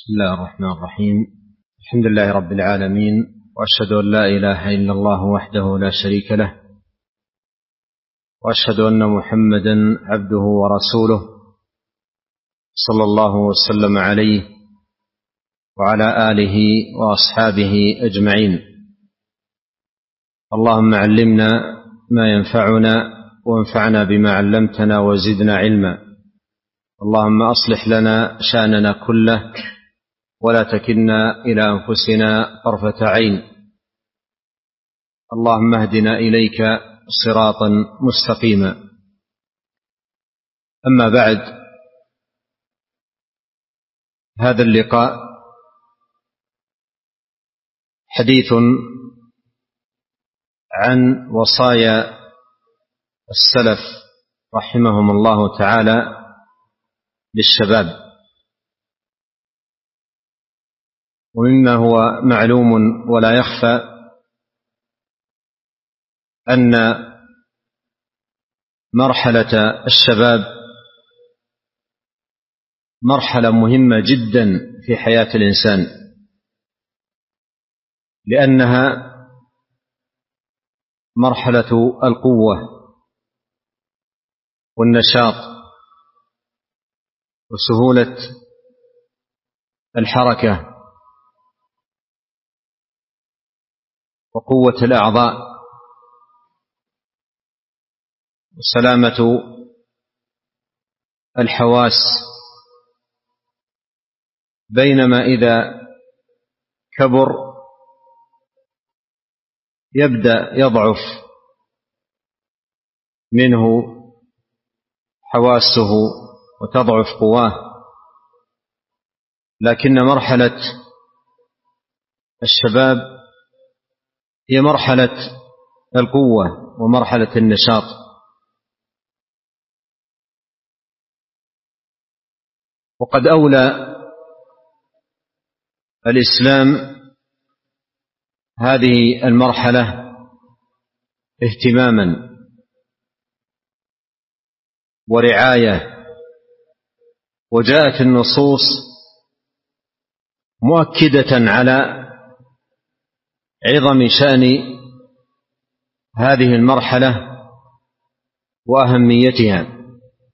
بسم الله الرحمن الرحيم. الحمد لله رب العالمين، وأشهد أن لا إله إلا الله وحده لا شريك له، وأشهد أن محمدا عبده ورسوله صلى الله وسلم عليه وعلى آله وأصحابه أجمعين. اللهم علمنا ما ينفعنا وانفعنا بما علمتنا وزدنا علما. اللهم أصلح لنا شأننا كله ولا تكلنا إلى أنفسنا طرفة عين. اللهم اهدنا إليك صراطا مستقيما. أما بعد، هذا اللقاء حديث عن وصايا السلف رحمهم الله تعالى للشباب. ومما هو معلوم ولا يخفى أن مرحلة الشباب مرحلة مهمة جدا في حياة الإنسان، لأنها مرحلة القوة والنشاط وسهولة الحركة وقوة الأعضاء وسلامة الحواس. بينما إذا كبر يبدأ يضعف منه حواسه وتضعف قواه. لكن مرحلة الشباب هي مرحلة القوة ومرحلة النشاط. وقد أولى الإسلام هذه المرحلة اهتماما ورعاية، وجاءت النصوص مؤكدة على عظم شأن هذه المرحلة وأهميتها.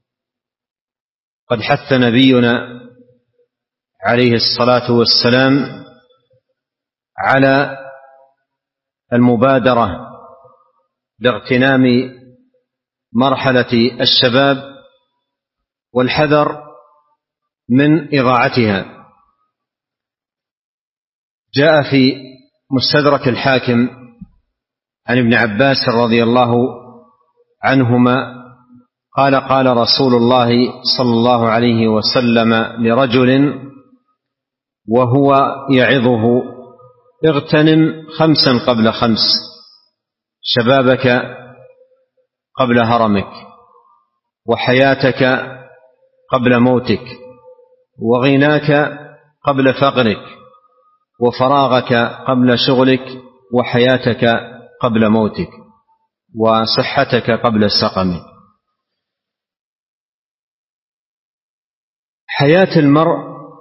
قد حث نبينا عليه الصلاة والسلام على المبادرة باغتنام مرحلة الشباب والحذر من إضاعتها. جاء في مستدرك الحاكم عن ابن عباس رضي الله عنهما قال: قال رسول الله صلى الله عليه وسلم لرجل وهو يعظه: اغتنم 5 قبل 5، شبابك قبل هرمك، وحياتك قبل موتك، وغناك قبل فقرك، وفراغك قبل شغلك، وحياتك قبل موتك، وصحتك قبل سقمك. حياة المرء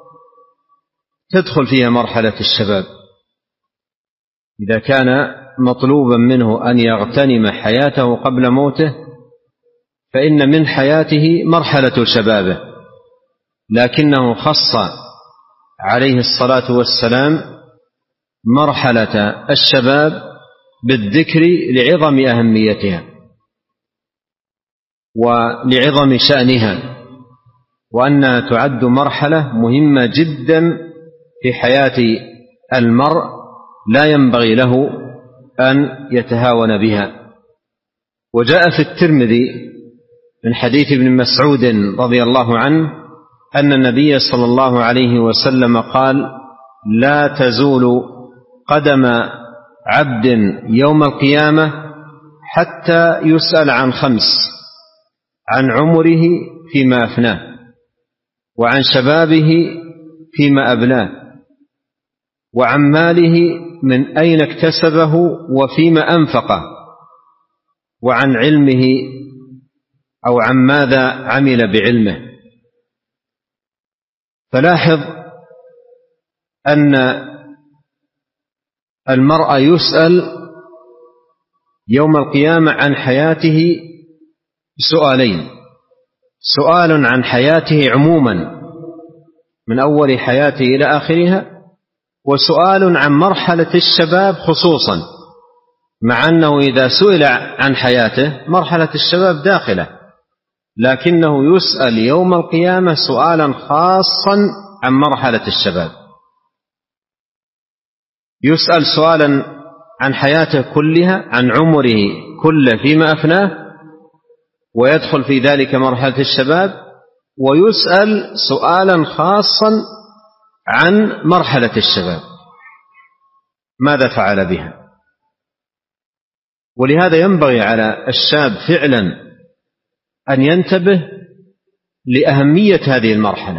تدخل فيها مرحلة الشباب. إذا كان مطلوبا منه أن يغتنم حياته قبل موته، فإن من حياته مرحلة شبابه، لكنه خص عليه الصلاة والسلام مرحلة الشباب بالذكر لعظم أهميتها ولعظم شأنها، وأنها تعد مرحلة مهمة جدا في حياة المرء لا ينبغي له أن يتهاون بها. وجاء في الترمذي من حديث ابن مسعود رضي الله عنه أن النبي صلى الله عليه وسلم قال: لا تزول قدم عبد يوم القيامة حتى يسأل عن 5: عن عمره فيما أفناه، وعن شبابه فيما أبلاه، وعن ماله من أين اكتسبه وفيما أنفقه، وعن علمه أو عن ماذا عمل بعلمه. فلاحظ أن المرء يسأل يوم القيامة عن حياته سؤالين: سؤال عن حياته عموما من أول حياته إلى آخرها، وسؤال عن مرحلة الشباب خصوصا، مع أنه إذا سئل عن حياته مرحلة الشباب داخله، لكنه يسأل يوم القيامة سؤالا خاصا عن مرحلة الشباب. يسأل سؤالا عن حياته كلها، عن عمره كله فيما أفناه، ويدخل في ذلك مرحلة الشباب، ويسأل سؤالا خاصا عن مرحلة الشباب ماذا فعل بها. ولهذا ينبغي على الشاب فعلا أن ينتبه لأهمية هذه المرحلة،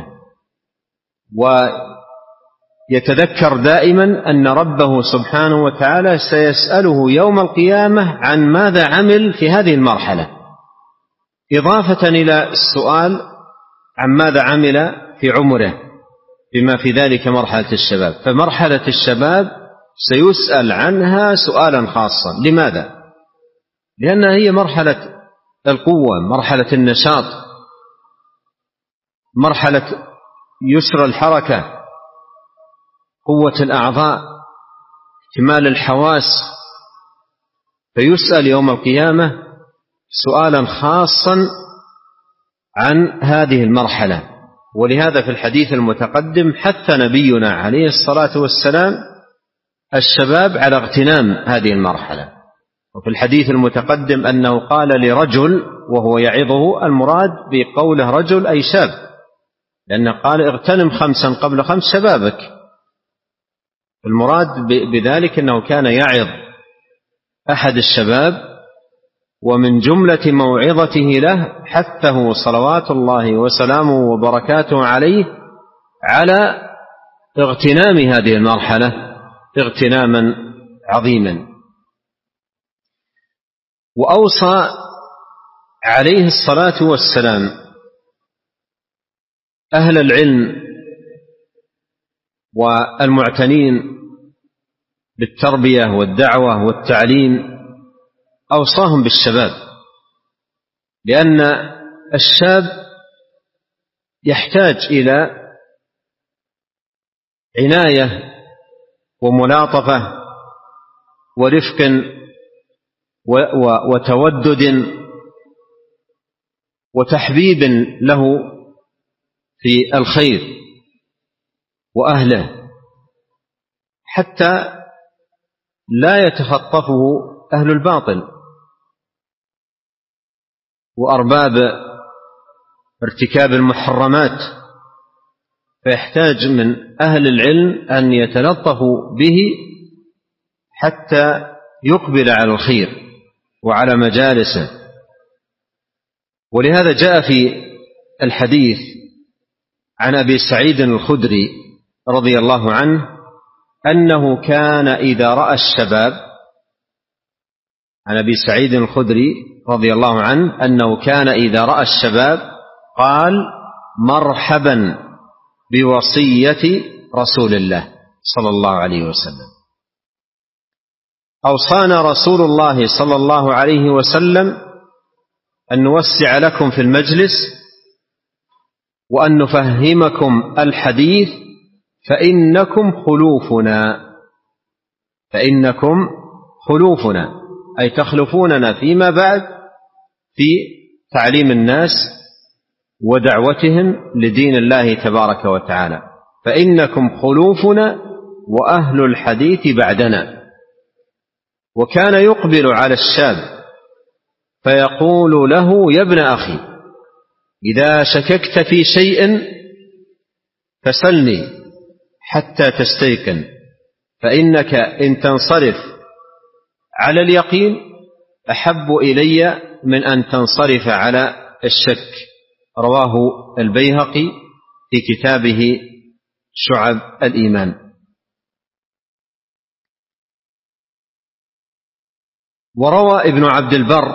ويتذكر دائما أن ربه سبحانه وتعالى سيسأله يوم القيامة عن ماذا عمل في هذه المرحلة، إضافة إلى السؤال عن ماذا عمل في عمره بما في ذلك مرحلة الشباب. فمرحلة الشباب سيسأل عنها سؤالا خاصا. لماذا؟ لأنها هي مرحلة القوة، مرحلة النشاط، مرحلة يسر الحركة، قوة الأعضاء، اكتمال الحواس. فيسأل يوم القيامة سؤالا خاصا عن هذه المرحلة. ولهذا في الحديث المتقدم حث نبينا عليه الصلاة والسلام الشباب على اغتنام هذه المرحلة. وفي الحديث المتقدم أنه قال لرجل وهو يعظه، المراد بقوله رجل أي شاب، لأنه قال اغتنم 5 قبل 5 شبابك. المراد بذلك أنه كان يعظ أحد الشباب، ومن جملة موعظته له حثه صلوات الله وسلامه وبركاته عليه على اغتنام هذه المرحلة اغتناما عظيما. وأوصى عليه الصلاة والسلام أهل العلم والمعتنين بالتربية والدعوة والتعليم، أوصاهم بالشباب، لأن الشاب يحتاج إلى عناية وملاطفة ورفق وتودد وتحبيب له في الخير وأهله، حتى لا يتخطفه أهل الباطل وأرباب ارتكاب المحرمات. فيحتاج من أهل العلم أن يتلطفوا به حتى يقبل على الخير وعلى مجالسه. ولهذا جاء في الحديث عن أبي سعيد الخدري رضي الله عنه أنه كان إذا رأى الشباب، عن أبي سعيد الخدري رضي الله عنه أنه كان إذا رأى الشباب قال مرحبا بوصية رسول الله صلى الله عليه وسلم. أوصانا رسول الله صلى الله عليه وسلم أن نوسع لكم في المجلس وأن نفهمكم الحديث فإنكم خلوفنا أي تخلفوننا فيما بعد في تعليم الناس ودعوتهم لدين الله تبارك وتعالى، فإنكم خلوفنا وأهل الحديث بعدنا. وكان يقبل على الشاب فيقول له يا ابن أخي إذا شككت في شيء فسلني حتى تستيقن، فإنك إن تنصرف على اليقين أحب إلي من أن تنصرف على الشك. رواه البيهقي في كتابه شعب الإيمان. وروى ابن عبد البر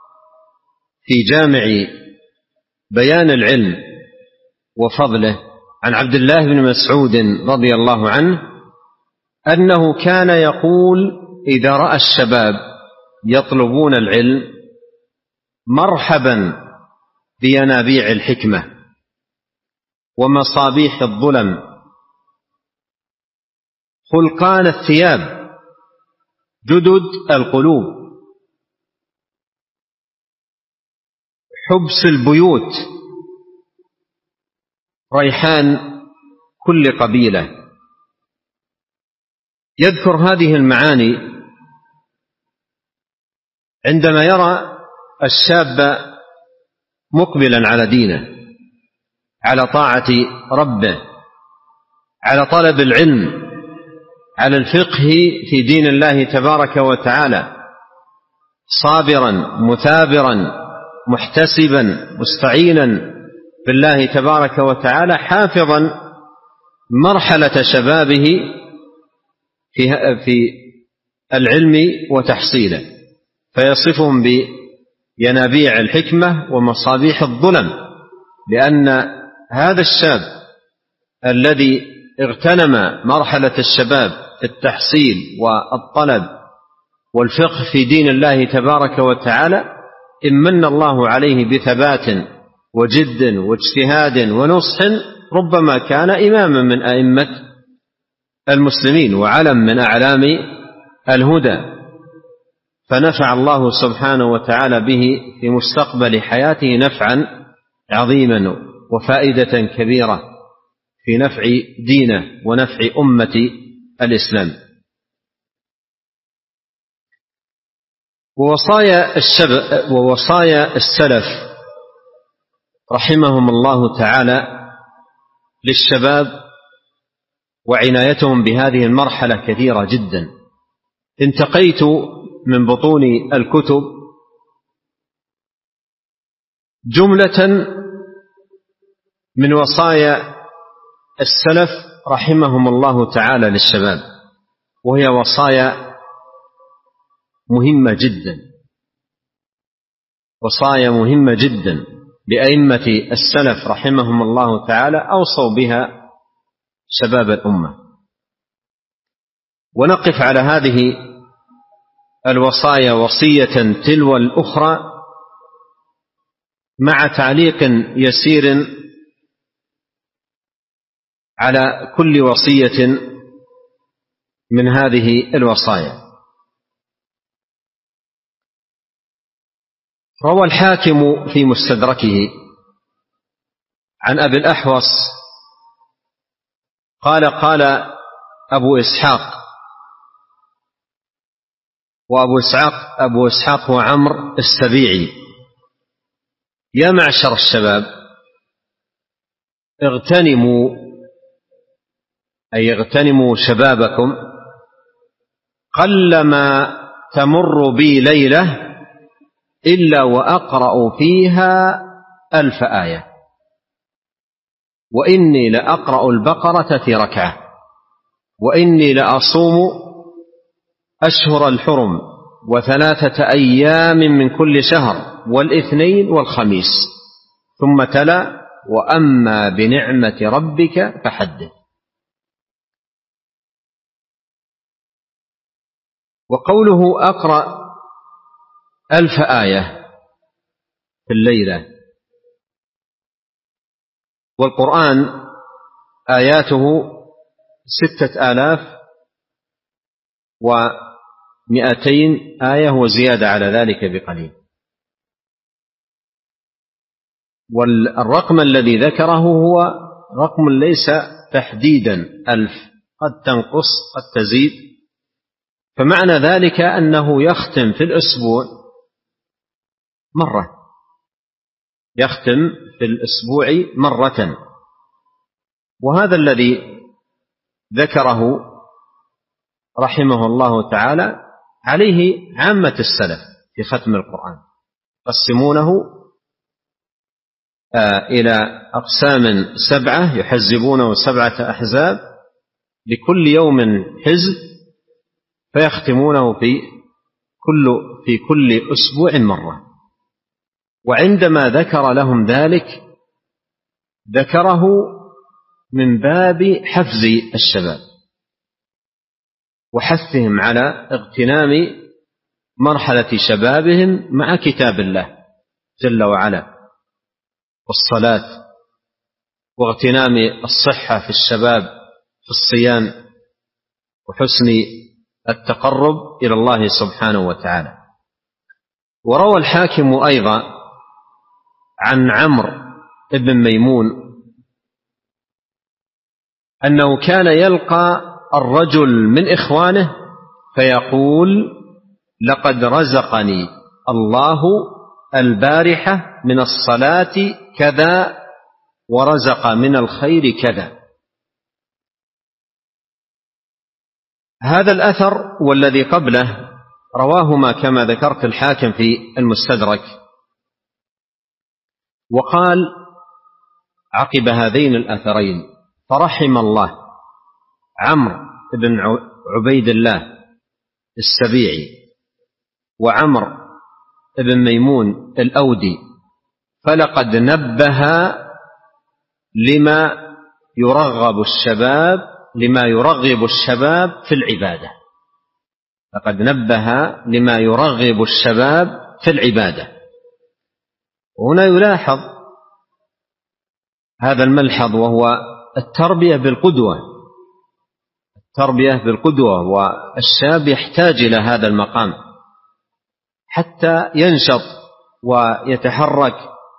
في جامع بيان العلم وفضله عن عبد الله بن مسعود رضي الله عنه أنه كان يقول إذا رأى الشباب يطلبون العلم: مرحبا بينابيع الحكمة ومصابيح الظلم، خلقان الثياب، جدد القلوب، حبس البيوت، ريحان كل قبيلة. يذكر هذه المعاني عندما يرى الشاب مقبلا على دينه، على طاعة ربه، على طلب العلم، على الفقه في دين الله تبارك وتعالى، صابرا مثابرا محتسبا مستعينا بالله تبارك وتعالى، حافظا مرحلة شبابه في العلم وتحصيله، فيصفهم بينابيع الحكمة ومصابيح الظلم، لأن هذا الشاب الذي اغتنم مرحلة الشباب في التحصيل والطلب والفقه في دين الله تبارك وتعالى إن الله عليه بثبات وجد واجتهاد ونصح ربما كان إماما من أئمة المسلمين وعلم من أعلام الهدى، فنفع الله سبحانه وتعالى به في مستقبل حياته نفعا عظيما وفائدة كبيرة في نفع دينه ونفع أمة الإسلام. ووصايا السلف رحمهم الله تعالى للشباب وعنايتهم بهذه المرحلة كثيرة جدا. انتقيت من بطون الكتب جملة من وصايا السلف رحمهم الله تعالى للشباب، وهي وصايا مهمة جدا، وصايا مهمة جدا لأئمة السلف رحمهم الله تعالى أوصوا بها شباب الأمة. ونقف على هذه الوصايا وصية تلو الأخرى مع تعليق يسير على كل وصية من هذه الوصايا. روى الحاكم في مستدركه عن أبي الأحوص قال: قال أبو إسحاق، وأبو إسحاق هو عمرو السبيعي: يا معشر الشباب اغتنموا شبابكم، قلما تمر بي ليلة إلا وأقرأ فيها 1000 آية، وإني لأقرأ البقرة في ركعة، وإني لأصوم أشهر الحرم 3 أيام من كل شهر والاثنين والخميس. ثم تلا: وأما بنعمة ربك فحدث. وقوله أقرأ 1000 آية في الليلة، والقرآن آياته 6200 آية وزيادة على ذلك بقليل. والرقم الذي ذكره هو رقم ليس تحديدا 1000، قد تنقص قد تزيد، فمعنى ذلك أنه يختم في الأسبوع مرة، يختم في الأسبوع مرة. وهذا الذي ذكره رحمه الله تعالى عليه عامة السلف في ختم القرآن، يقسمونه إلى أقسام 7، يحزبونه 7 أحزاب، لكل يوم حزب، فيختمونه في كل أسبوع مرة. وعندما ذكر لهم ذلك ذكره من باب حفز الشباب وحثهم على اغتنام مرحلة شبابهم مع كتاب الله جل وعلا والصلاة، واغتنام الصحة في الشباب في الصيام وحسن التقرب إلى الله سبحانه وتعالى. وروى الحاكم أيضا عن عمرو بن ميمون أنه كان يلقى الرجل من إخوانه فيقول: لقد رزقني الله البارحة من الصلاة كذا ورزق من الخير كذا. هذا الأثر والذي قبله رواهما كما ذكرت الحاكم في المستدرك، وقال عقب هذين الأثرين: فرحم الله عمرو بن عبيد الله السبيعي وعمرو بن ميمون الأودي، فلقد نبه لما يرغب الشباب في العبادة. لقد نبه لما يرغب الشباب في العبادة. وهنا يلاحظ هذا الملحظ، وهو التربية بالقدوة، والشاب يحتاج إلى هذا المقام حتى ينشط ويتحرك.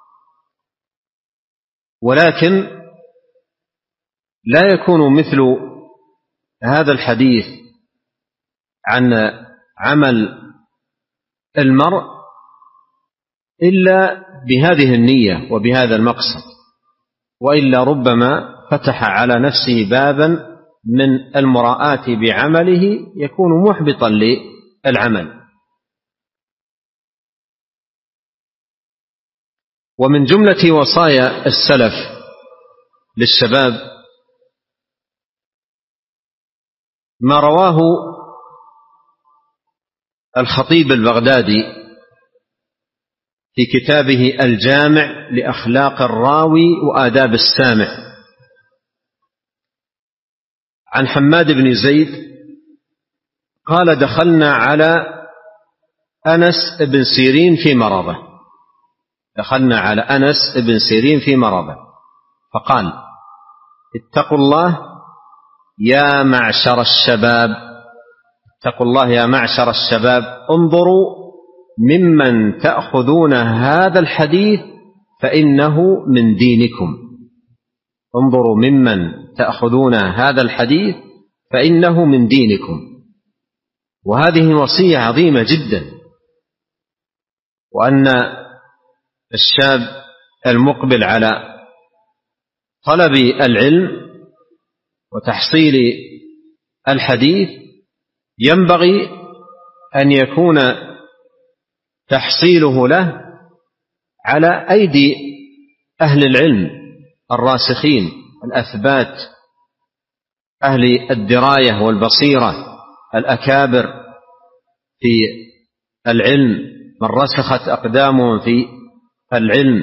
ولكن لا يكون مثل هذا الحديث عن عمل المرء إلا بهذه النية وبهذا المقصد، وإلا ربما فتح على نفسه بابا من المراءة بعمله يكون محبطا للعمل. ومن جملة وصايا السلف للشباب ما رواه الخطيب البغدادي في كتابه الجامع لأخلاق الراوي وآداب السامع عن حماد بن زيد قال: دخلنا على أنس بن سيرين في مرضه، فقال: اتقوا الله يا معشر الشباب، انظروا ممن تأخذون هذا الحديث فإنه من دينكم. وهذه وصية عظيمة جدا، وأن الشاب المقبل على طلب العلم وتحصيل الحديث ينبغي أن يكون تحصيله له على أيدي أهل العلم الراسخين الأثبات، أهل الدراية والبصيرة الأكابر في العلم، من رسخت أقدامهم في العلم،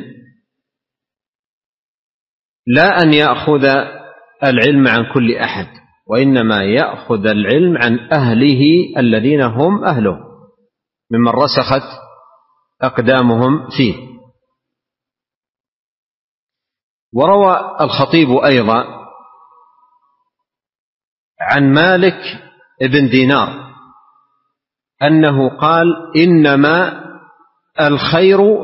لا أن يأخذ العلم عن كل أحد، وإنما يأخذ العلم عن أهله الذين هم أهله ممن رسخت أقدامهم فيه. وروى الخطيب أيضا عن مالك بن دينار أنه قال: إنما الخير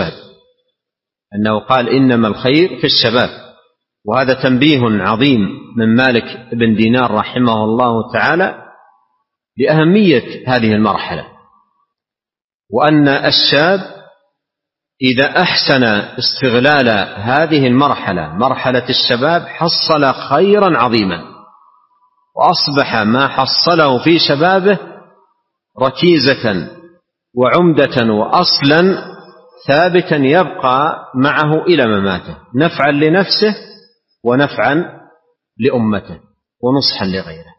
في الشباب. وهذا تنبيه عظيم من مالك بن دينار رحمه الله تعالى لأهمية هذه المرحلة، وأن الشاب إذا أحسن استغلال هذه المرحلة، مرحلة الشباب، حصل خيرا عظيما، وأصبح ما حصله في شبابه ركيزة وعمدة وأصلا ثابتا يبقى معه إلى مماته، نفعا لنفسه ونفعا لأمته ونصحا لغيره.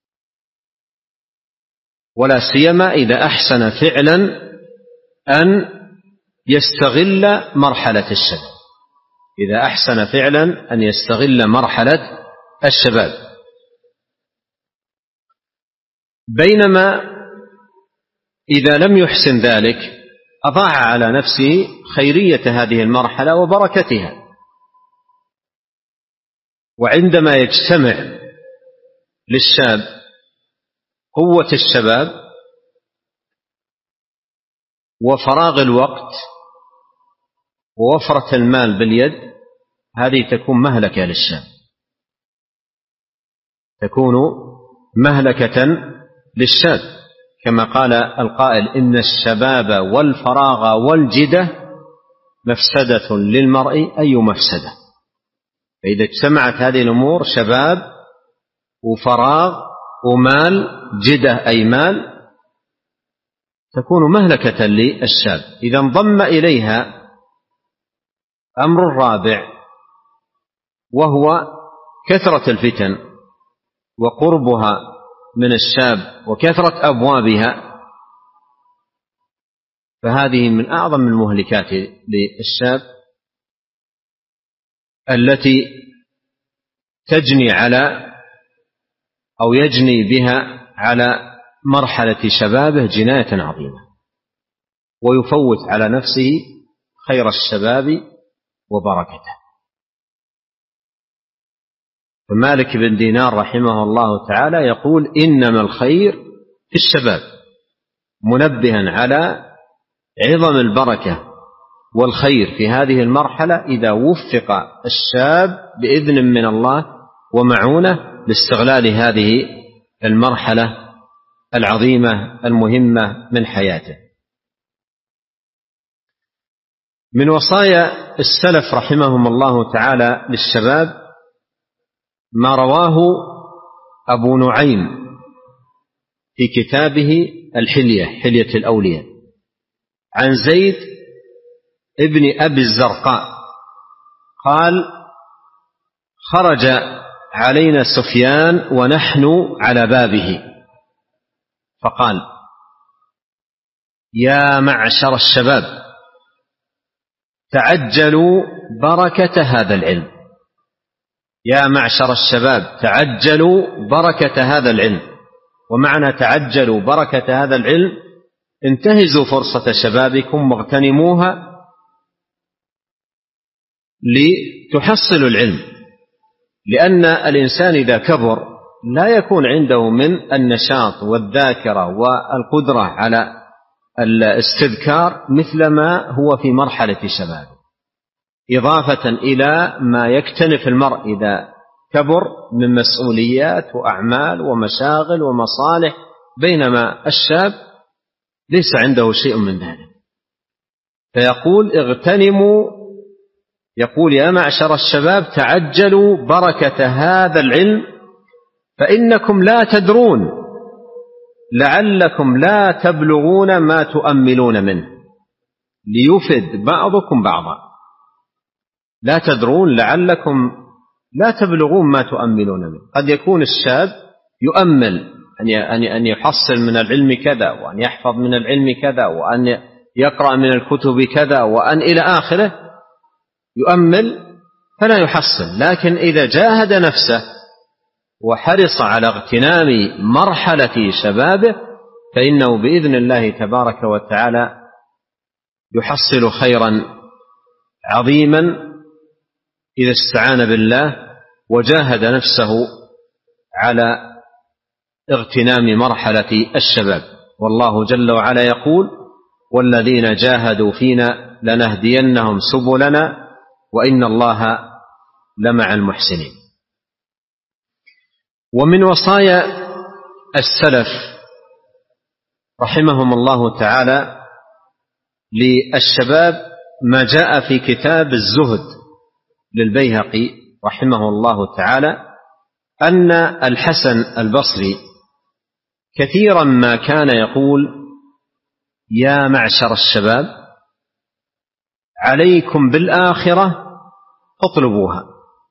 ولا سيما إذا أحسن فعلا أن يستغل مرحلة الشباب، إذا أحسن فعلا أن يستغل مرحلة الشباب. بينما إذا لم يحسن ذلك أضاع على نفسه خيرية هذه المرحلة وبركتها. وعندما يجتمع للشاب قوة الشباب وفراغ الوقت ووفرة المال باليد، هذه تكون مهلكة للشاب، تكون مهلكة للشاب، كما قال القائل: إن الشباب والفراغ والجدة مفسدة للمرء أي مفسدة. فإذا اجتمعت هذه الأمور، شباب وفراغ ومال، جدة أي مال، تكون مهلكة للشاب. إذا انضم إليها أمر رابع، وهو كثرة الفتن وقربها من الشاب وكثرة أبوابها، فهذه من أعظم المهلكات للشاب التي تجني على أو يجني بها على مرحلة شبابه جناية عظيمة، ويفوت على نفسه خير الشباب وبركته. فمالك بن دينار رحمه الله تعالى يقول: إنما الخير في الشباب، منبها على عظم البركة والخير في هذه المرحلة إذا وفق الشاب بإذن من الله ومعونة لاستغلال هذه المرحلة العظيمة المهمة من حياته. من وصايا السلف رحمهم الله تعالى للشباب ما رواه أبو نعيم في كتابه الحلية، حلية الأولياء، عن زيد ابن أبي الزرقاء قال: خرج علينا سفيان ونحن على بابه فقال: يا معشر الشباب تعجلوا بركة هذا العلم. يا معشر الشباب تعجلوا بركة هذا العلم. ومعنى تعجلوا بركة هذا العلم: انتهزوا فرصة شبابكم واغتنموها لتحصلوا العلم، لأن الإنسان إذا كبر لا يكون عنده من النشاط والذاكرة والقدرة على الاستذكار مثل ما هو في مرحلة شبابه، إضافة إلى ما يكتنف المرء إذا كبر من مسؤوليات وأعمال ومشاغل ومصالح، بينما الشاب ليس عنده شيء من ذلك. فيقول: اغتنموا، يقول: يا معشر الشباب تعجلوا بركة هذا العلم فإنكم لا تدرون لعلكم لا تبلغون ما تؤملون منه ليفد بعضكم بعضا. لا تدرون لعلكم لا تبلغون ما تؤملون منه. قد يكون الشاب يؤمل أن يحصل من العلم كذا، وأن يحفظ من العلم كذا، وأن يقرأ من الكتب كذا، وأن إلى آخره، يؤمل فلا يحصل. لكن إذا جاهد نفسه وحرص على اغتنام مرحلة شبابه فإنه بإذن الله تبارك وتعالى يحصل خيرا عظيما إذا استعان بالله وجاهد نفسه على اغتنام مرحلة الشباب. والله جل وعلا يقول: والذين جاهدوا فينا لنهدينهم سبلنا وإن الله لمع المحسنين. ومن وصايا السلف رحمهم الله تعالى للشباب ما جاء في كتاب الزهد للبيهقي رحمه الله تعالى أن الحسن البصري كثيرا ما كان يقول: يا معشر الشباب عليكم بالآخرة فاطلبوها.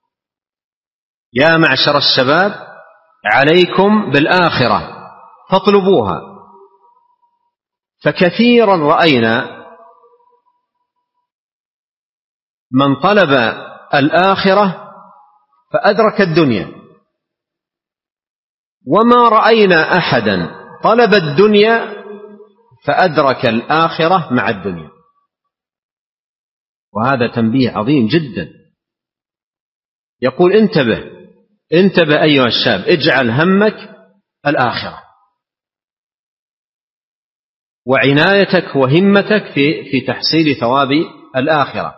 يا معشر الشباب عليكم بالآخرة فاطلبوها. فكثيرا رأينا من طلب الآخرة فأدرك الدنيا، وما رأينا أحدا طلب الدنيا فأدرك الآخرة مع الدنيا. وهذا تنبيه عظيم جدا. يقول انتبه أيها الشاب، اجعل همك الآخرة، وعنايتك وهمتك في تحصيل ثواب الآخرة.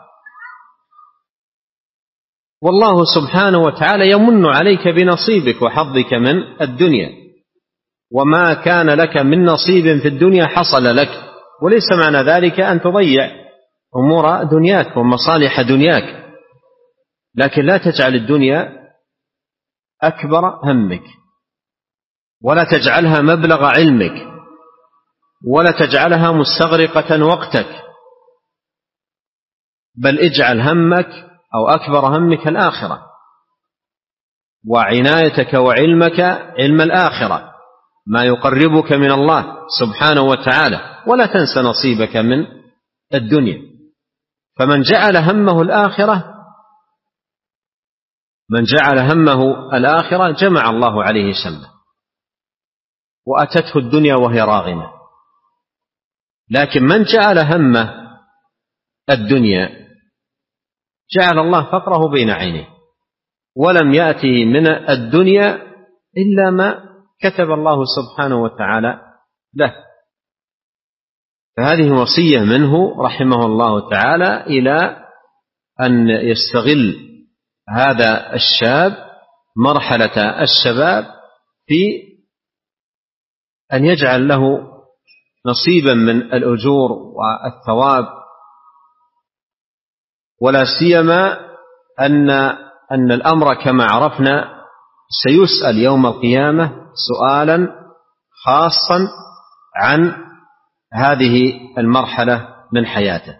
والله سبحانه وتعالى يمن عليك بنصيبك وحظك من الدنيا، وما كان لك من نصيب في الدنيا حصل لك، وليس معنى ذلك أن تضيع أمور دنياك ومصالح دنياك، لكن لا تجعل الدنيا أكبر همك، ولا تجعلها مبلغ علمك، ولا تجعلها مستغرقة وقتك، بل اجعل همك أو أكبر همك الآخرة، وعنايتك وعلمك علم الآخرة، ما يقربك من الله سبحانه وتعالى، ولا تنس نصيبك من الدنيا. فمن جعل همه الآخرة جمع الله عليه شمله، وأتته الدنيا وهي راغمة. لكن من جعل همه الدنيا جعل الله فقره بين عينيه، ولم يأته من الدنيا إلا ما كتب الله سبحانه وتعالى له. فهذه وصية منه رحمه الله تعالى إلى أن يستغل هذا الشاب مرحلة الشباب في أن يجعل له نصيبا من الأجور والثواب، ولا سيما أن الأمر كما عرفنا سيسأل يوم القيامة سؤالا خاصا عن هذه المرحلة من حياته.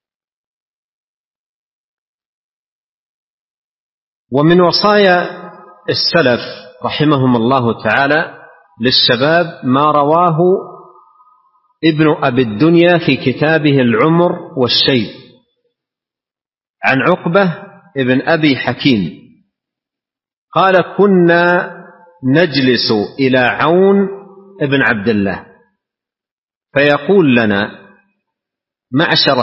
ومن وصايا السلف رحمهم الله تعالى للشباب ما رواه ابن أبي الدنيا في كتابه العمر والشيب عن عقبة ابن أبي حكيم قال: كنا نجلس إلى عون ابن عبد الله فيقول لنا: معشر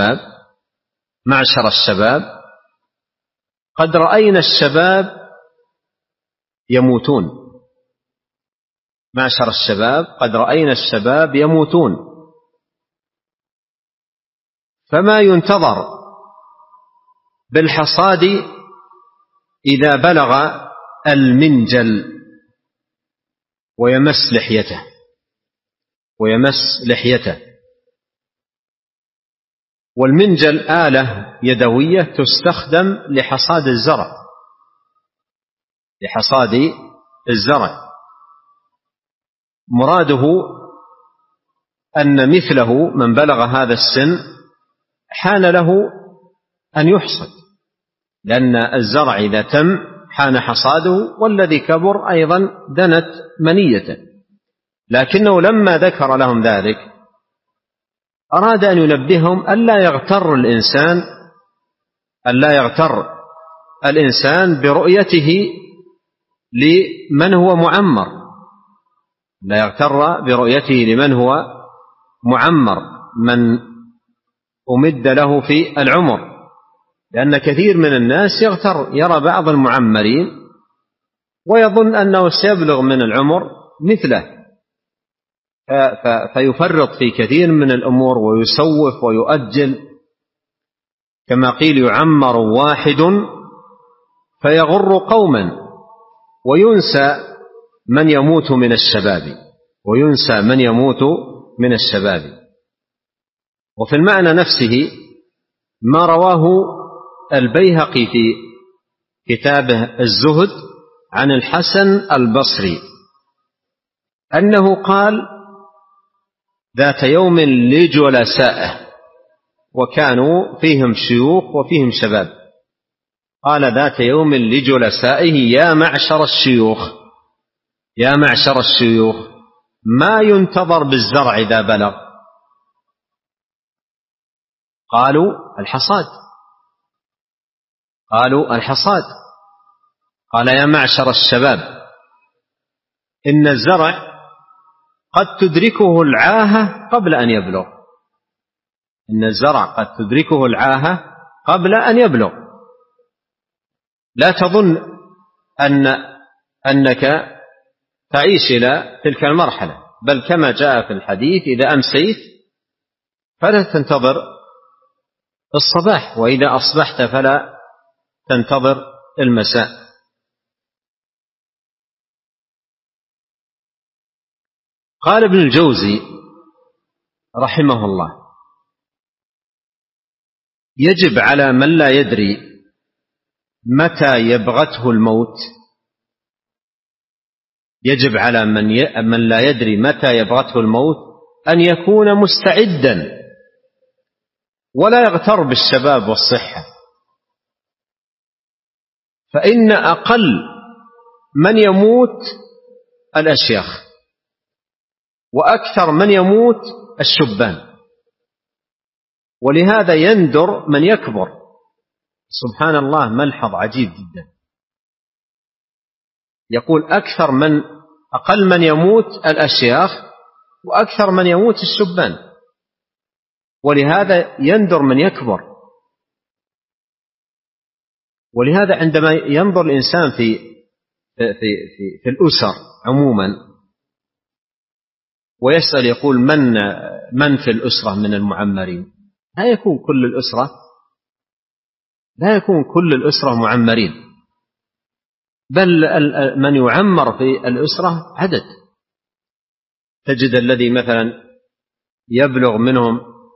الشباب قد رأينا الشباب يموتون، معشر الشباب قد رأينا الشباب يموتون، فما ينتظر بالحصاد إذا بلغ المنجل ويمس لحيته. والمنجل آلة يدوية تستخدم لحصاد الزرع. مراده أن مثله من بلغ هذا السن حان له أن يحصد، لأن الزرع إذا تم حان حصاده، والذي كبر أيضا دنت منيته. لكنه لما ذكر لهم ذلك أراد أن ينبههم ألا يغتر الإنسان برؤيته لمن هو معمر، لا يغتر برؤيته لمن هو معمر، من أمد له في العمر، لأن كثير من الناس يرى بعض المعمرين ويظن أنه سيبلغ من العمر مثله، فيفرط في كثير من الأمور ويسوف ويؤجل، كما قيل: يعمر واحد فيغر قوما وينسى من يموت من الشباب. وفي المعنى نفسه ما رواه البيهقي في كتابه الزهد عن الحسن البصري أنه قال ذات يوم لجلسائه، وكانوا فيهم شيوخ وفيهم شباب، قال ذات يوم لجلسائه: يا معشر الشيوخ ما ينتظر بالزرع إذا بلغ؟ قالوا: الحصاد. قالوا الحصاد. قال يا معشر الشباب إن الزرع قد تدركه العاهة قبل أن يبلغ. إن الزرع قد تدركه العاهة قبل أن يبلغ. لا تظن أنك تعيش إلى تلك المرحلة، بل كما جاء في الحديث إذا أمسيت فلا تنتظر الصباح، وإذا أصبحت فلا تنتظر المساء. قال ابن الجوزي رحمه الله يجب على من لا يدري متى يبغته الموت، يجب على من لا يدري متى يبغته الموت أن يكون مستعدا ولا يغتر بالشباب والصحة، فإن أقل من يموت الأشياخ وأكثر من يموت الشبان. ولهذا يندر من يكبر. سبحان الله، ملحظ عجيب جدا. يقول أقل من يموت الأشياخ وأكثر من يموت الشبان، ولهذا يندر من يكبر. ولهذا عندما ينظر الإنسان في الأسر عموما ويسأل يقول من في الأسرة من المعمرين، لا يكون كل الأسرة معمرين، بل من يعمر في الأسرة عدد. تجد الذي مثلا يبلغ منهم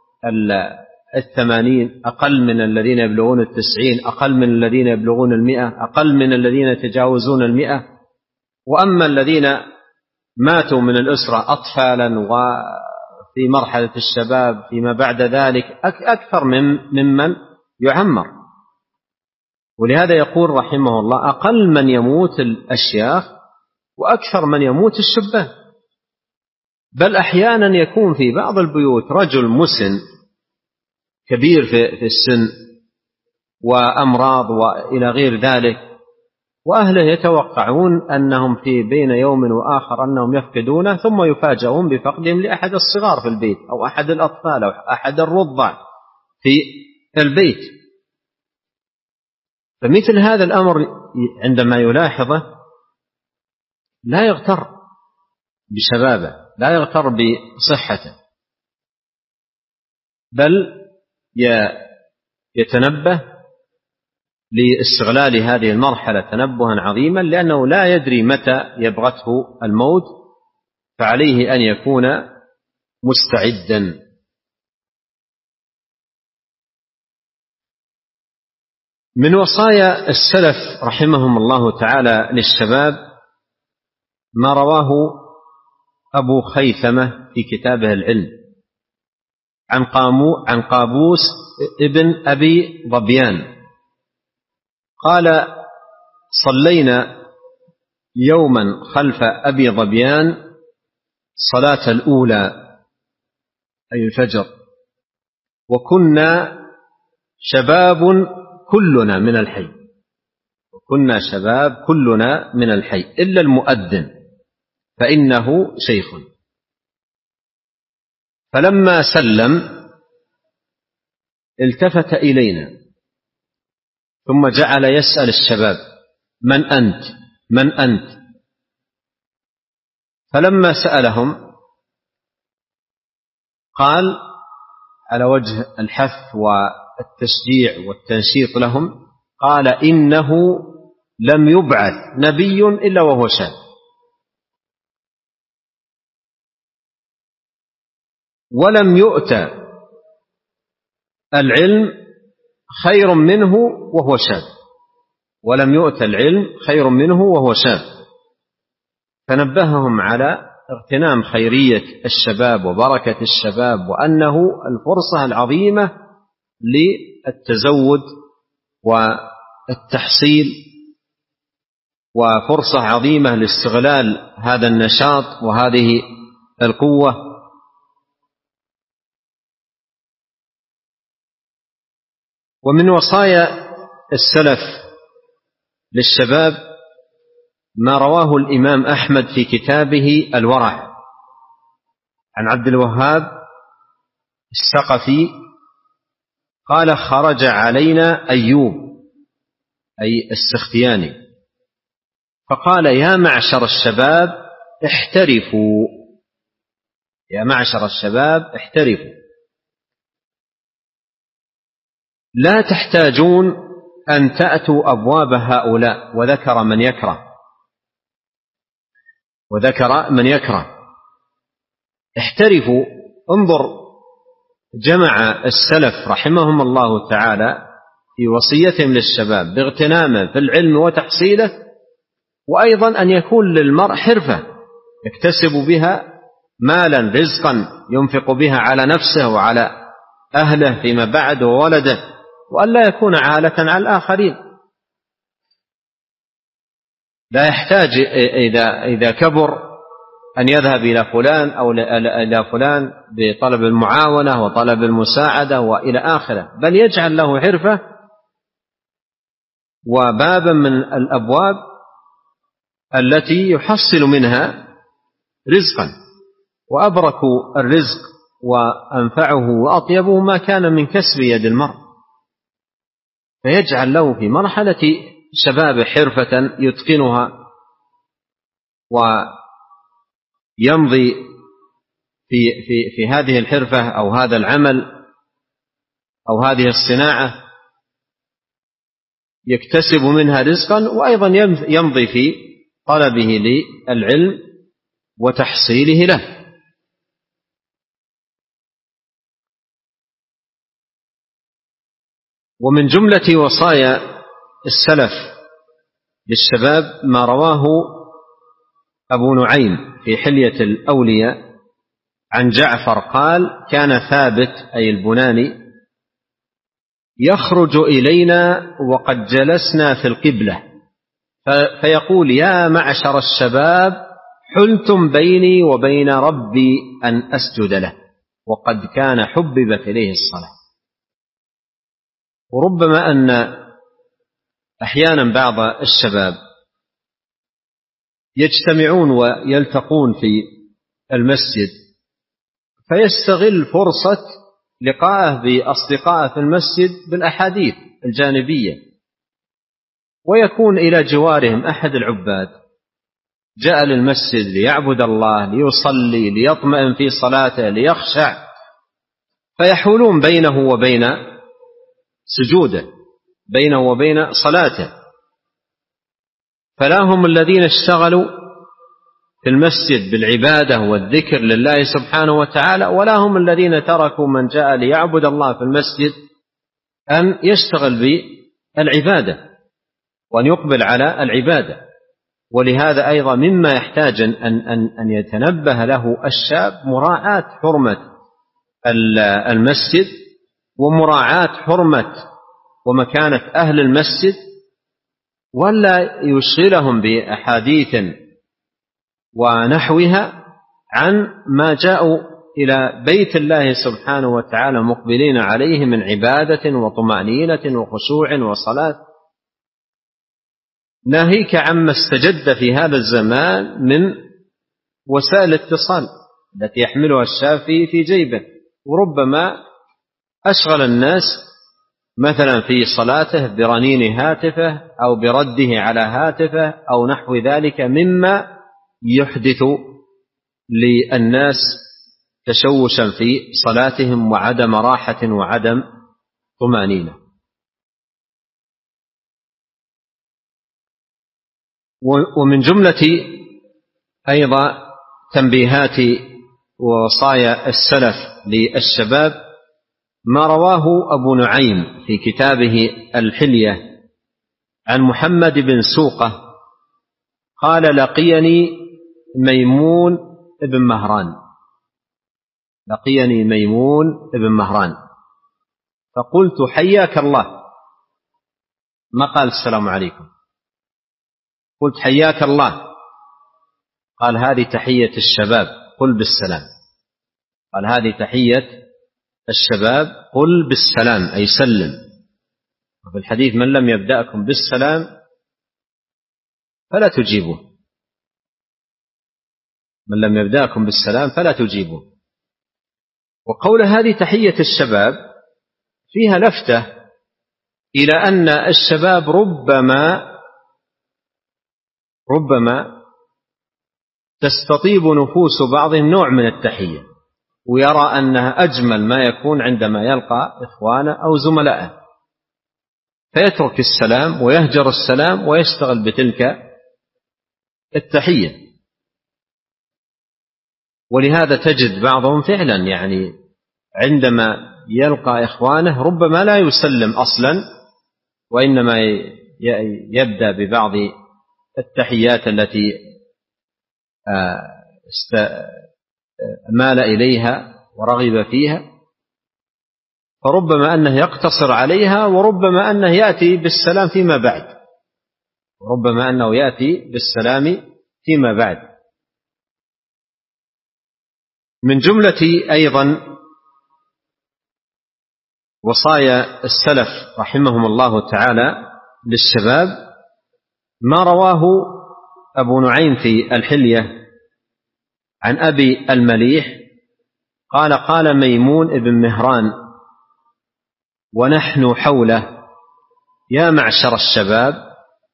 80 أقل من الذين يبلغون 90، أقل من الذين يبلغون 100، أقل من الذين يتجاوزون 100. وأما الذين ماتوا من الأسرة أطفالا وفي مرحلة الشباب فيما بعد ذلك أكثر ممن يعمر. ولهذا يقول رحمه الله أقل من يموت الأشياخ وأكثر من يموت الشبان. بل أحيانا يكون في بعض البيوت رجل مسن كبير في السن وأمراض وإلى غير ذلك، وأهله يتوقعون أنهم في بين يوم وآخر أنهم يفقدونه، ثم يفاجئون بفقدهم لأحد الصغار في البيت أو أحد الأطفال أو أحد الرضع في البيت. فمثل هذا الأمر عندما يلاحظه لا يغتر بشبابه، لا يغتر بصحته، بل يتنبه لاستغلال هذه المرحلة تنبها عظيما، لأنه لا يدري متى يبغته الموت، فعليه أن يكون مستعدا. من وصايا السلف رحمهم الله تعالى للشباب ما رواه أبو خيثمة في كتابه العلم عن قابوس ابن أبي ظبيان قال: صلينا يوما خلف أبي ظبيان صلاة الأولى أي الفجر، وكنا شباب كلنا من الحي، وكنا شباب كلنا من الحي إلا المؤذن فإنه شيخ. فلما سلم التفت إلينا ثم جعل يسأل الشباب: من أنت؟ من أنت؟ فلما سألهم قال على وجه الحث والتشجيع والتنشيط لهم، قال: إنه لم يبعث نبي إلا وهو شاب، ولم يؤتى العلم خير منه وهو شاب، ولم يؤتى العلم خير منه وهو شاب. فنبههم على اغتنام خيرية الشباب وبركة الشباب، وأنه الفرصة العظيمة للتزود والتحصيل، وفرصة عظيمة لاستغلال هذا النشاط وهذه القوة. ومن وصايا السلف للشباب ما رواه الإمام أحمد في كتابه الورع عن عبد الوهاب الثقفي قال: خرج علينا أيوب أي السختياني فقال: يا معشر الشباب احترفوا، يا معشر الشباب احترفوا، لا تحتاجون أن تأتوا أبواب هؤلاء. وذكر من يكره. احترفوا. انظر، جمع السلف رحمهم الله تعالى في وصيتهم للشباب باغتنامه في العلم وتحصيله، وأيضا أن يكون للمرء حرفة يكتسب بها مالا رزقا ينفق بها على نفسه وعلى أهله فيما بعد وولده، وأن لا يكون عالة على الآخرين. لا يحتاج إذا كبر أن يذهب إلى فلان أو إلى فلان بطلب المعاونة وطلب المساعدة وإلى آخره، بل يجعل له حرفة وبابا من الأبواب التي يحصل منها رزقا. وأبرك الرزق وأنفعه وأطيبه ما كان من كسب يد المرء، فيجعل له في مرحلة شباب حرفة يتقنها ويمضي في هذه الحرفة أو هذا العمل أو هذه الصناعة يكتسب منها رزقا، وأيضا يمضي في طلبه للعلم وتحصيله له. ومن جملة وصايا السلف للشباب ما رواه أبو نعيم في حلية الأولياء عن جعفر قال: كان ثابت أي البناني يخرج إلينا وقد جلسنا في القبلة فيقول: يا معشر الشباب حلتم بيني وبين ربي أن أسجد له، وقد كان حببت إليه الصلاة. وربما أن أحيانا بعض الشباب يجتمعون ويلتقون في المسجد فيستغل فرصة لقائه بأصدقائه في المسجد بالأحاديث الجانبية، ويكون إلى جوارهم أحد العباد جاء للمسجد ليعبد الله، ليصلي، ليطمئن في صلاته، ليخشع، فيحولون بينه وبين سجوده، بينه وبين صلاته. فلا هم الذين اشتغلوا في المسجد بالعبادة والذكر لله سبحانه وتعالى، ولا هم الذين تركوا من جاء ليعبد الله في المسجد أن يشتغل بالعبادة وأن يقبل على العبادة. ولهذا أيضا مما يحتاج أن يتنبه له الشاب مراعاة حرمة المسجد ومراعاة حرمة ومكانة أهل المسجد، ولا يشغلهم بأحاديث ونحوها عن ما جاءوا إلى بيت الله سبحانه وتعالى مقبلين عليه من عبادة وطمأنينة وخشوع وصلاة. ناهيك عما استجد في هذا الزمان من وسائل الاتصال التي يحملها الشاب في جيبه، وربما أشغل الناس مثلا في صلاته برنين هاتفه أو برده على هاتفه أو نحو ذلك مما يحدث للناس تشوشا في صلاتهم وعدم راحة وعدم طمأنينة. ومن جملة أيضا تنبيهات ووصايا السلف للشباب ما رواه أبو نعيم في كتابه الحلية عن محمد بن سوقة قال: لقيني ميمون ابن مهران فقلت: حياك الله. ما قال السلام عليكم، قلت: حياك الله. قال: هذه تحية الشباب، قل بالسلام. قال: هذه تحية الشباب، قل بالسلام أي سلم. وفي الحديث من لم يبدأكم بالسلام فلا تجيبوه، من لم يبدأكم بالسلام فلا تجيبوه. وقول هذه تحية الشباب فيها لفتة إلى أن الشباب ربما تستطيب نفوس بعضهم نوع من التحية، ويرى أنها أجمل ما يكون عندما يلقى إخوانه أو زملائه، فيترك السلام ويهجر السلام ويشتغل بتلك التحية. ولهذا تجد بعضهم فعلا يعني عندما يلقى إخوانه ربما لا يسلم أصلا، وإنما يبدأ ببعض التحيات التي مال إليها ورغب فيها، فربما أنه يقتصر عليها، وربما أنه يأتي بالسلام فيما بعد. من جملة أيضا وصايا السلف رحمهم الله تعالى للشباب ما رواه أبو نعيم في الحلية عن أبي المليح قال: قال ميمون ابن مهران ونحن حوله: يا معشر الشباب،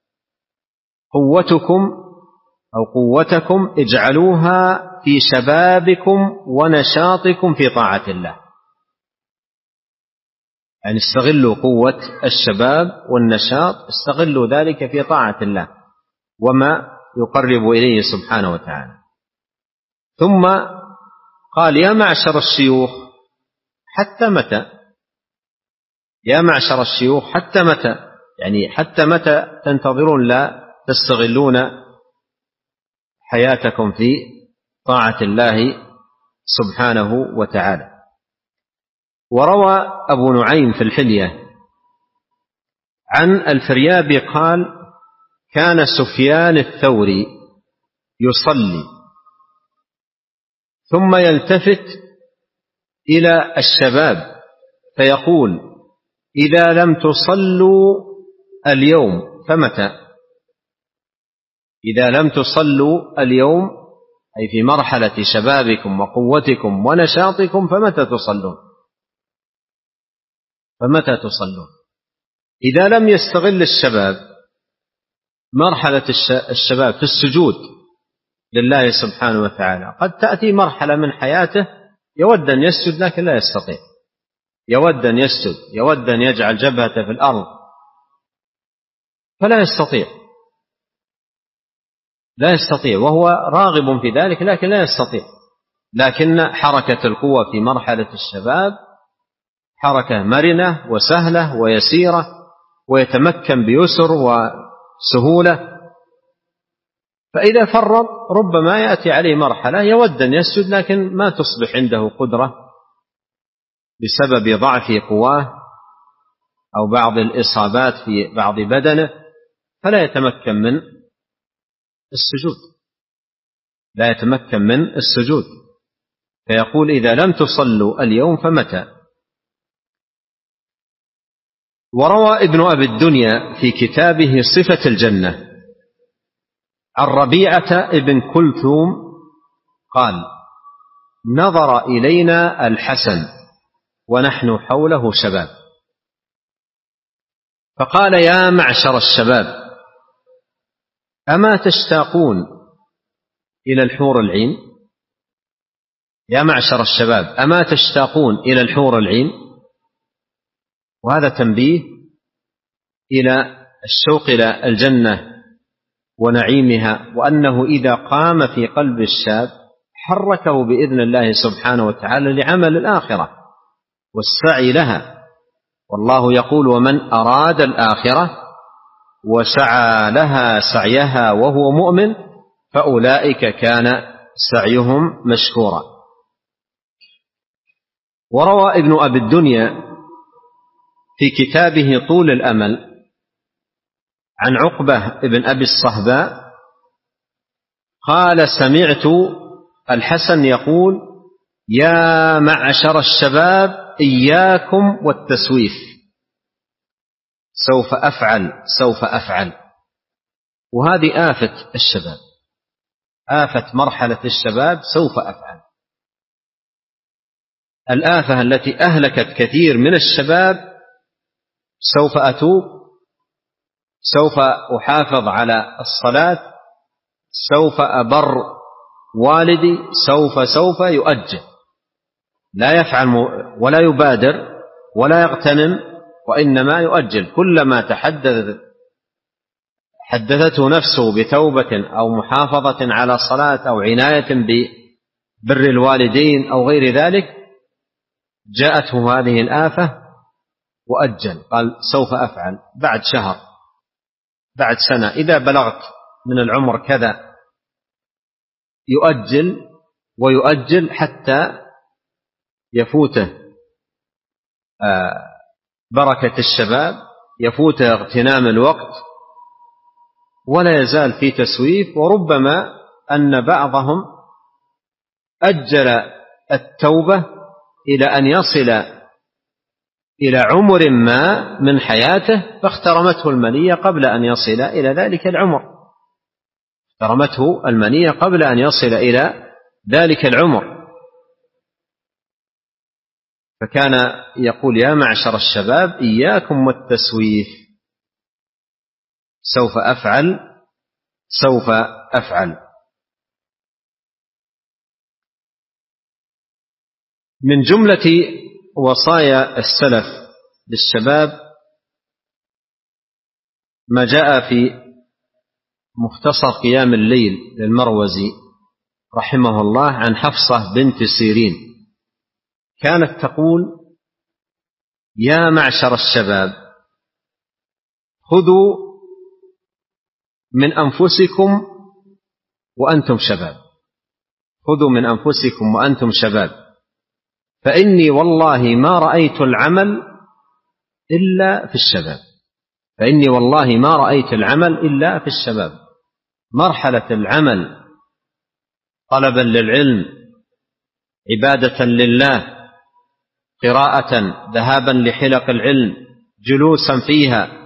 قوتكم اجعلوها في شبابكم ونشاطكم في طاعة الله. يعني استغلوا قوة الشباب والنشاط، استغلوا ذلك في طاعة الله وما يقرب إليه سبحانه وتعالى. ثم قال: يا معشر الشيوخ حتى متى؟ يا معشر الشيوخ حتى متى؟ يعني حتى متى تنتظرون لا تستغلون حياتكم في طاعة الله سبحانه وتعالى. وروى أبو نعيم في الحلية عن الفريابي قال: كان سفيان الثوري يصلي ثم يلتفت إلى الشباب فيقول: إذا لم تصلوا اليوم فمتى؟ إذا لم تصلوا اليوم أي في مرحلة شبابكم وقوتكم ونشاطكم فمتى تصلون؟ إذا لم يستغل الشباب مرحلة الشباب في السجود لله سبحانه وتعالى، قد تأتي مرحلة من حياته يود أن يسجد لكن لا يستطيع، يود أن يسجد، يود أن يجعل جبهته في الأرض فلا يستطيع، وهو راغب في ذلك لكن لا يستطيع. لكن حركة القوة في مرحلة الشباب حركة مرنة وسهلة ويسيرة، ويتمكن بيسر وسهولة. فإذا فرط ربما يأتي عليه مرحلة يود أن يسجد لكن ما تصبح عنده قدرة بسبب ضعف قواه أو بعض الإصابات في بعض بدنه، فلا يتمكن من السجود، فيقول: إذا لم تصلوا اليوم فمتى؟ وروى ابن أبي الدنيا في كتابه صفة الجنة عن ربيعة ابن كلثوم قال: نظر إلينا الحسن ونحن حوله شباب فقال: يا معشر الشباب، أما تشتاقون إلى الحور العين؟ يا معشر الشباب، أما تشتاقون إلى الحور العين؟ وهذا تنبيه إلى الشوق إلى الجنة ونعيمها، وأنه إذا قام في قلب الشاب حركه بإذن الله سبحانه وتعالى لعمل الآخرة والسعي لها. والله يقول: ومن أراد الآخرة وسعى لها سعيها وهو مؤمن فأولئك كان سعيهم مشكورا. وروى ابن أبي الدنيا في كتابه طول الأمل عن عقبة ابن أبي الصهباء قال: سمعت الحسن يقول: يا معشر الشباب، إياكم والتسويف، سوف أفعل سوف أفعل. وهذه آفة الشباب، آفة مرحلة الشباب، سوف أفعل. الآفة التي أهلكت كثير من الشباب: سوف أتوب، سوف أحافظ على الصلاة، سوف أبر والدي، سوف يؤجل، لا يفعل ولا يبادر ولا يغتنم، وإنما يؤجل. كلما حدثته نفسه بتوبة أو محافظة على صلاة أو عناية ببر الوالدين أو غير ذلك، جاءته هذه الآفة وأجل، قال سوف أفعل بعد شهر، بعد سنة، إذا بلغت من العمر كذا، يؤجل ويؤجل حتى يفوته بركة الشباب، يفوته اغتنام الوقت، ولا يزال في تسويف. وربما أن بعضهم أجل التوبة إلى أن يصل إلى عمر ما من حياته، فاخترمته المنية قبل أن يصل إلى ذلك العمر، اخترمته المنية قبل أن يصل إلى ذلك العمر. فكان يقول: يا معشر الشباب إياكم والتسويف، سوف أفعل سوف أفعل. من جملة وصايا السلف للشباب ما جاء في مختصر قيام الليل للمروزي رحمه الله عن حفصة بنت سيرين، كانت تقول: يا معشر الشباب خذوا من أنفسكم وأنتم شباب، خذوا من أنفسكم وأنتم شباب، فإني والله ما رأيت العمل إلا في الشباب، فإني والله ما رأيت العمل إلا في الشباب. مرحلة العمل، طلبا للعلم، عبادة لله، قراءة، ذهابا لحلق العلم، جلوسا فيها،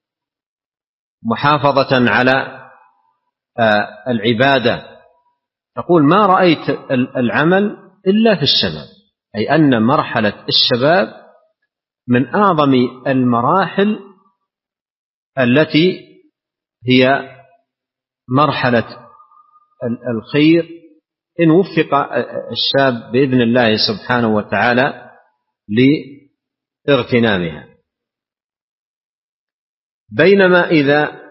محافظة على العبادة، تقول: ما رأيت العمل إلا في الشباب، أي أن مرحلة الشباب من أعظم المراحل التي هي مرحلة الخير إن وفق الشاب بإذن الله سبحانه وتعالى لاغتنامها. بينما إذا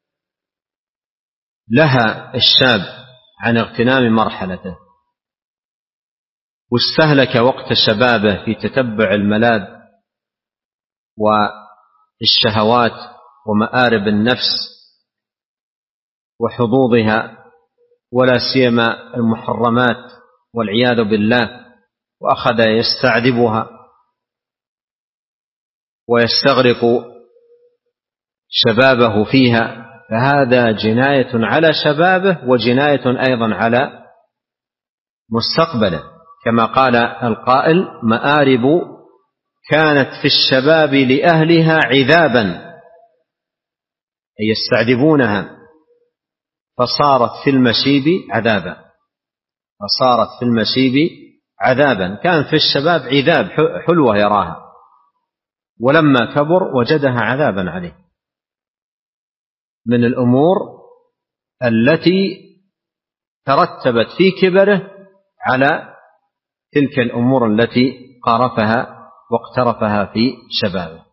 لهى الشاب عن اغتنام مرحلته واستهلك وقت شبابه في تتبع الملاذ والشهوات ومآرب النفس وحظوظها، ولا سيما المحرمات والعياذ بالله، وأخذ يستعذبها ويستغرق شبابه فيها، فهذا جناية على شبابه وجناية أيضا على مستقبله. كما قال القائل: مآرب كانت في الشباب لأهلها عذابا، أي يستعذبونها، فصارت في المشيب عذابا، فصارت في المشيب عذابا. كان في الشباب عذاب، حلوة يراها، ولما كبر وجدها عذابا عليه، من الأمور التي ترتبت في كبره على تلك الأمور التي قارفها واقترفها في شبابه.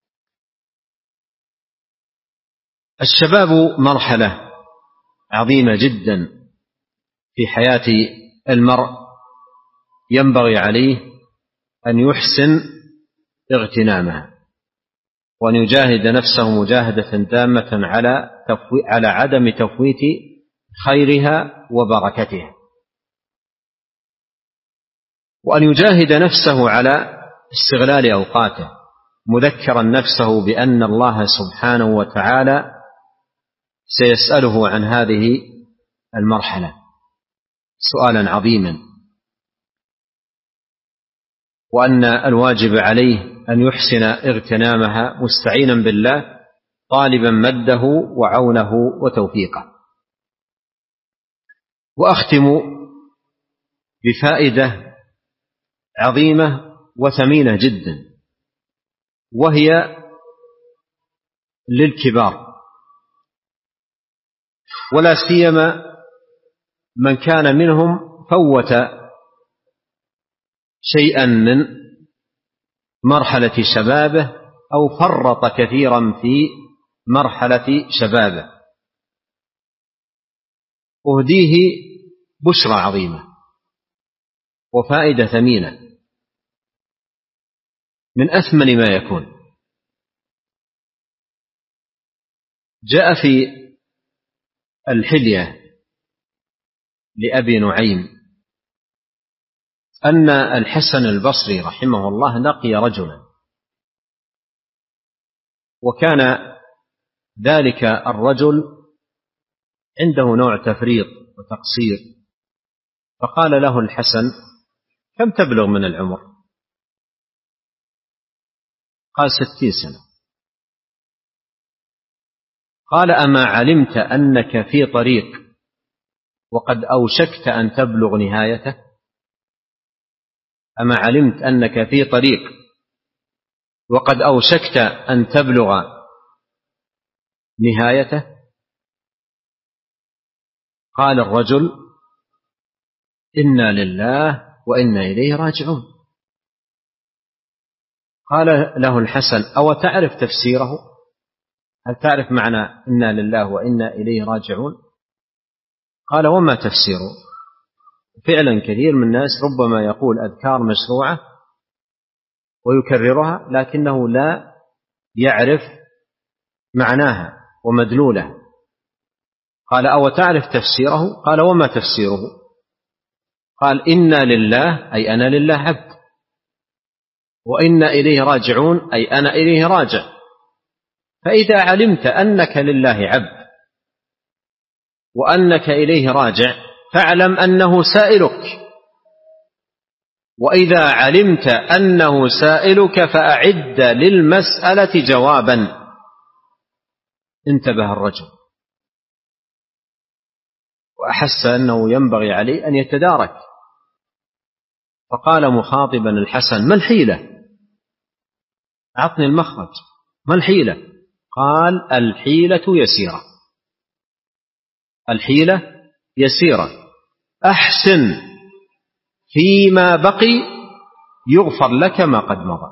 الشباب مرحلة عظيمة جدا في حياة المرء، ينبغي عليه أن يحسن اغتنامها، وأن يجاهد نفسه مجاهدة تامة على عدم تفويت خيرها وبركتها، وأن يجاهد نفسه على استغلال أوقاته، مذكرا نفسه بأن الله سبحانه وتعالى سيسأله عن هذه المرحلة سؤالا عظيما، وأن الواجب عليه أن يحسن اغتنامها مستعينا بالله طالبا مده وعونه وتوفيقه. وأختم بفائدة عظيمة وثمينة جدا، وهي للكبار، ولا سيما من كان منهم فوت شيئا من مرحلة شبابه أو فرط كثيرا في مرحلة شبابه. أهديه بشرى عظيمة وفائدة ثمينة من أثمن ما يكون. جاء في الحلية لأبي نعيم أن الحسن البصري رحمه الله لقي رجلا، وكان ذلك الرجل عنده نوع تفريط وتقصير، فقال له الحسن: كم تبلغ من العمر؟ قال: 60 سنة. قال: أما علمت أنك في طريق وقد أوشكت أن تبلغ نهايته؟ أما علمت أنك في طريق وقد أوشكت أن تبلغ نهايته؟ قال الرجل: إنا لله وإنا إليه راجعون. قال له الحسن: أو تعرف تفسيره؟ هل تعرف معنى إنا لله وإنا إليه راجعون؟ قال: وما تفسيره؟ فعلا كثير من الناس ربما يقول أذكار مشروعة ويكررها لكنه لا يعرف معناها ومدلولها. قال: أو تعرف تفسيره؟ قال: وما تفسيره؟ قال: إنا لله أي أنا لله عبد، وإنا إليه راجعون أي أنا إليه راجع. فإذا علمت أنك لله عبد وأنك إليه راجع فاعلم أنه سائلك، وإذا علمت أنه سائلك فأعد للمسألة جوابا. انتبه الرجل وأحس أنه ينبغي عليه أن يتدارك، فقال مخاطبا الحسن: ما الحيلة؟ أعطني المخرج، ما الحيلة؟ قال: الحيلة يسيرة، الحيلة يسيرة، أحسن فيما بقي يغفر لك ما قد مضى.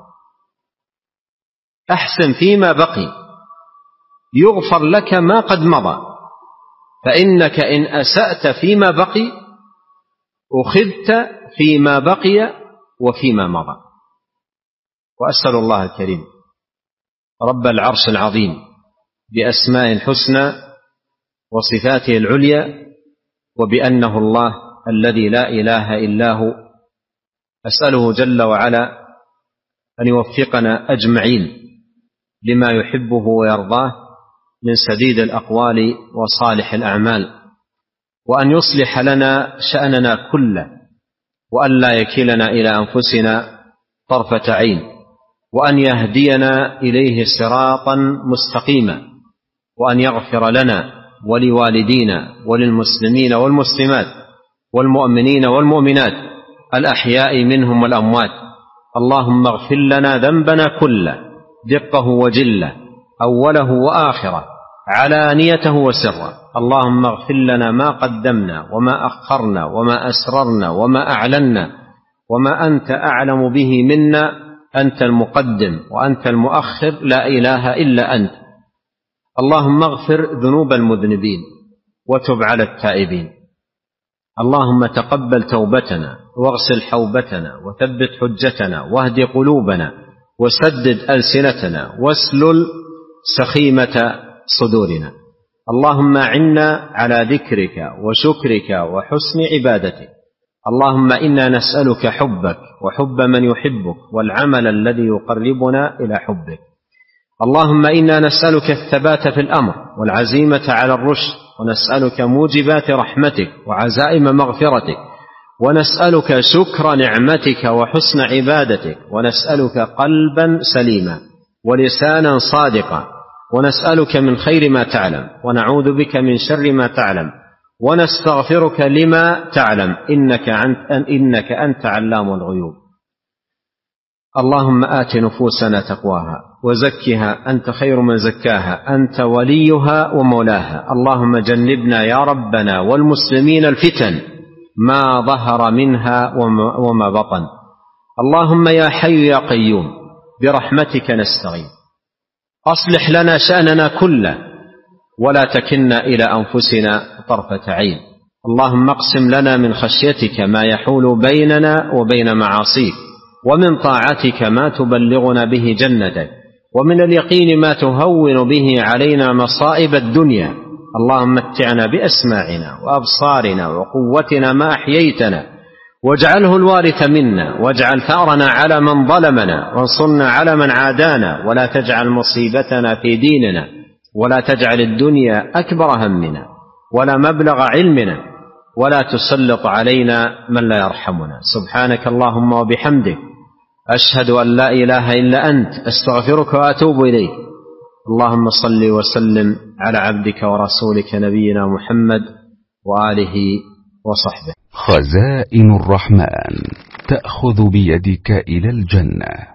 أحسن فيما بقي يغفر لك ما قد مضى، فإنك إن أسأت فيما بقي أخذت فيما بقي وفيما مضى. وأسأل الله الكريم رب العرش العظيم بأسماء الحسنى وصفاته العليا وبأنه الله الذي لا إله إلا هو، أسأله جل وعلا أن يوفقنا أجمعين لما يحبه ويرضاه من سديد الأقوال وصالح الأعمال، وأن يصلح لنا شأننا كله، وأن لا يكلنا إلى أنفسنا طرفة عين، وأن يهدينا إليه صراطا مستقيما، وأن يغفر لنا ولوالدينا وللمسلمين والمسلمات والمؤمنين والمؤمنات الأحياء منهم والأموات. اللهم اغفر لنا ذنبنا كله دقه وجله أوله وآخره علانيته وسره. اللهم اغفر لنا ما قدمنا وما أخرنا وما أسررنا وما أعلنا وما أنت أعلم به منا، أنت المقدم وأنت المؤخر، لا إله إلا أنت. اللهم اغفر ذنوب المذنبين وتب على التائبين. اللهم تقبل توبتنا واغسل حوبتنا وثبت حجتنا واهد قلوبنا وسدد ألسنتنا واسلل سخيمة صدورنا. اللهم أعنا على ذكرك وشكرك وحسن عبادتك. اللهم إنا نسألك حبك وحب من يحبك والعمل الذي يقربنا إلى حبك. اللهم إنا نسألك الثبات في الأمر والعزيمة على الرشد، ونسألك موجبات رحمتك وعزائم مغفرتك، ونسألك شكر نعمتك وحسن عبادتك، ونسألك قلبا سليما ولسانا صادقا، ونسألك من خير ما تعلم، ونعوذ بك من شر ما تعلم، ونستغفرك لما تعلم، إنك أنت علام الغيوب. اللهم آت نفوسنا تقواها وزكها أنت خير من زكاها، أنت وليها ومولاها. اللهم جنبنا يا ربنا والمسلمين الفتن ما ظهر منها وما بطن. اللهم يا حي يا قيوم برحمتك نستغيث، أصلح لنا شأننا كله ولا تكلنا إلى أنفسنا طرفة عين. اللهم اقسم لنا من خشيتك ما يحول بيننا وبين معاصيك، ومن طاعتك ما تبلغنا به جنتك، ومن اليقين ما تهون به علينا مصائب الدنيا. اللهم متعنا بأسماعنا وأبصارنا وقوتنا ما أحييتنا، واجعله الوارث منا، واجعل ثأرنا على من ظلمنا، وانصرنا على من عادانا، ولا تجعل مصيبتنا في ديننا، ولا تجعل الدنيا أكبر همنا ولا مبلغ علمنا، ولا تسلط علينا من لا يرحمنا. سبحانك اللهم وبحمدك، أشهد أن لا إله إلا أنت، أستغفرك وأتوب إليك. اللهم صل وسلم على عبدك ورسولك نبينا محمد وآله وصحبه. خزائن الرحمن تأخذ بيدك إلى الجنة.